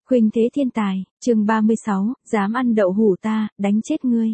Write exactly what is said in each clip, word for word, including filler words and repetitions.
Khuynh thế thiên tài, chương ba mươi sáu, dám ăn đậu hủ ta, đánh chết ngươi.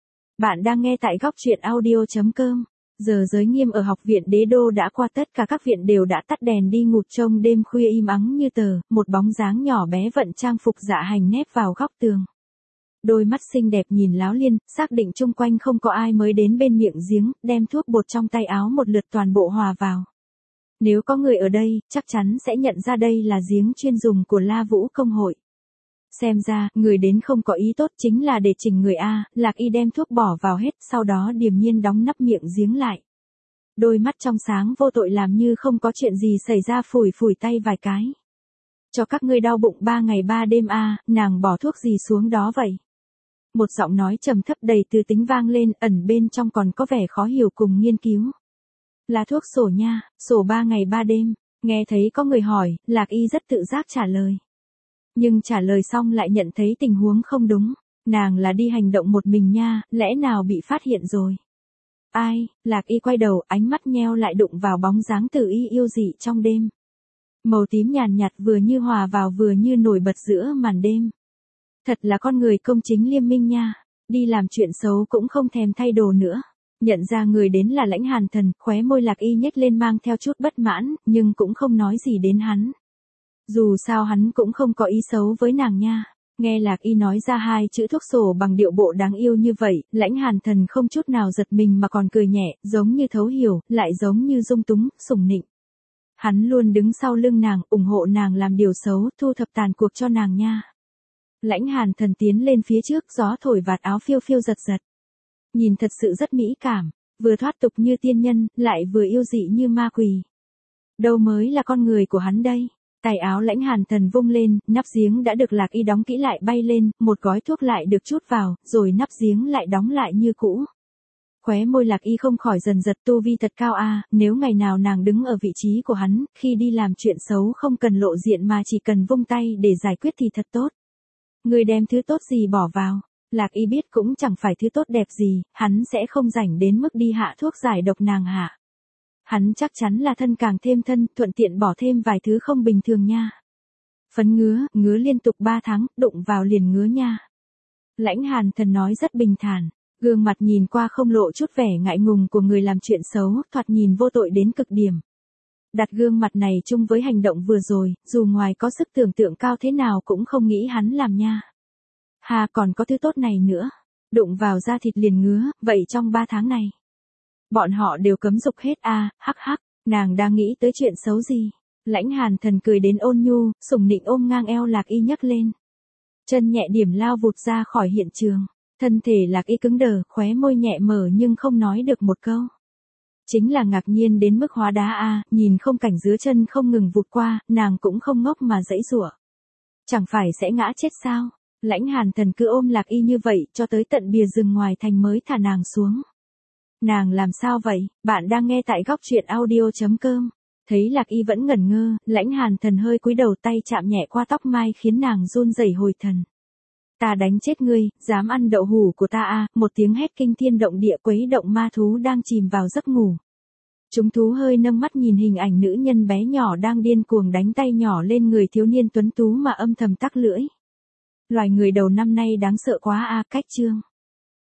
Bạn đang nghe tại góc truyện audio.com. Giờ giới nghiêm ở học viện Đế Đô đã qua, tất cả các viện đều đã tắt đèn đi ngủ, trông đêm khuya im ắng như tờ, một bóng dáng nhỏ bé vận trang phục dạ hành nép vào góc tường. Đôi mắt xinh đẹp nhìn Láo Liên, xác định chung quanh không có ai mới đến bên miệng giếng, đem thuốc bột trong tay áo một lượt toàn bộ hòa vào. Nếu có người ở đây, chắc chắn sẽ nhận ra đây là giếng chuyên dùng của La Vũ công hội. Xem ra, người đến không có ý tốt, chính là để chỉnh người a. Lạc Y đem thuốc bỏ vào hết, sau đó điềm nhiên đóng nắp miệng giếng lại. Đôi mắt trong sáng vô tội làm như không có chuyện gì xảy ra, phủi phủi tay vài cái. Cho các ngươi đau bụng ba ngày ba đêm a, nàng bỏ thuốc gì xuống đó vậy? Một giọng nói trầm thấp đầy tư tính vang lên, ẩn bên trong còn có vẻ khó hiểu cùng nghiên cứu. Là thuốc sổ nha, sổ ba ngày ba đêm. Nghe thấy có người hỏi, Lạc Y rất tự giác trả lời. Nhưng trả lời xong lại nhận thấy tình huống không đúng. Nàng là đi hành động một mình nha, lẽ nào bị phát hiện rồi? Ai? Lạc Y quay đầu, ánh mắt nheo lại đụng vào bóng dáng Tử Y yêu dị trong đêm. Màu tím nhàn nhạt vừa như hòa vào vừa như nổi bật giữa màn đêm. Thật là con người công chính liêm minh nha, đi làm chuyện xấu cũng không thèm thay đồ nữa. Nhận ra người đến là Lãnh Hàn Thần, khóe môi Lạc Y nhếch lên mang theo chút bất mãn, nhưng cũng không nói gì đến hắn. Dù sao hắn cũng không có ý xấu với nàng nha. Nghe Lạc Y nói ra hai chữ thuốc sổ bằng điệu bộ đáng yêu như vậy, Lãnh Hàn Thần không chút nào giật mình mà còn cười nhẹ, giống như thấu hiểu, lại giống như dung túng, sủng nịnh. Hắn luôn đứng sau lưng nàng, ủng hộ nàng làm điều xấu, thu thập tàn cuộc cho nàng nha. Lãnh Hàn Thần tiến lên phía trước, gió thổi vạt áo phiêu phiêu giật giật. Nhìn thật sự rất mỹ cảm, vừa thoát tục như tiên nhân, lại vừa yêu dị như ma quỷ. Đâu mới là con người của hắn đây? Tay áo Lãnh Hàn Thần vung lên, nắp giếng đã được Lạc Y đóng kỹ lại bay lên, một gói thuốc lại được chút vào, rồi nắp giếng lại đóng lại như cũ. Khóe môi Lạc Y không khỏi dần giật, tu vi thật cao a, nếu ngày nào nàng đứng ở vị trí của hắn, khi đi làm chuyện xấu không cần lộ diện mà chỉ cần vung tay để giải quyết thì thật tốt. Người đem thứ tốt gì bỏ vào? Lạc Y biết cũng chẳng phải thứ tốt đẹp gì, hắn sẽ không rảnh đến mức đi hạ thuốc giải độc nàng hạ. Hắn chắc chắn là thân càng thêm thân, thuận tiện bỏ thêm vài thứ không bình thường nha. Phấn ngứa, ngứa liên tục ba tháng, đụng vào liền ngứa nha. Lãnh Hàn Thần nói rất bình thản, gương mặt nhìn qua không lộ chút vẻ ngại ngùng của người làm chuyện xấu, thoạt nhìn vô tội đến cực điểm. Đặt gương mặt này chung với hành động vừa rồi, dù ngoài có sức tưởng tượng cao thế nào cũng không nghĩ hắn làm nha. Hà còn có thứ tốt này nữa, đụng vào da thịt liền ngứa, vậy trong ba tháng này, bọn họ đều cấm dục hết a, à, hắc hắc, nàng đang nghĩ tới chuyện xấu gì? Lãnh Hàn Thần cười đến ôn nhu, sủng nịnh ôm ngang eo Lạc Y nhấc lên. Chân nhẹ điểm lao vụt ra khỏi hiện trường, thân thể Lạc Y cứng đờ, khóe môi nhẹ mở nhưng không nói được một câu. Chính là ngạc nhiên đến mức hóa đá a, à, nhìn không cảnh dưới chân không ngừng vụt qua, nàng cũng không ngốc mà giãy giụa. Chẳng phải sẽ ngã chết sao? Lãnh Hàn Thần cứ ôm Lạc Y như vậy, cho tới tận bìa rừng ngoài thành mới thả nàng xuống. Nàng làm sao vậy? Bạn đang nghe tại góc truyện audio.com. Thấy Lạc Y vẫn ngẩn ngơ, Lãnh Hàn Thần hơi cúi đầu, tay chạm nhẹ qua tóc mai khiến nàng run rẩy hồi thần. Ta đánh chết ngươi, dám ăn đậu hủ của ta à? Một tiếng hét kinh thiên động địa quấy động ma thú đang chìm vào giấc ngủ. Chúng thú hơi nâng mắt nhìn hình ảnh nữ nhân bé nhỏ đang điên cuồng đánh tay nhỏ lên người thiếu niên tuấn tú mà âm thầm tắc lưỡi. Loài người đầu năm nay đáng sợ quá a, cách chương.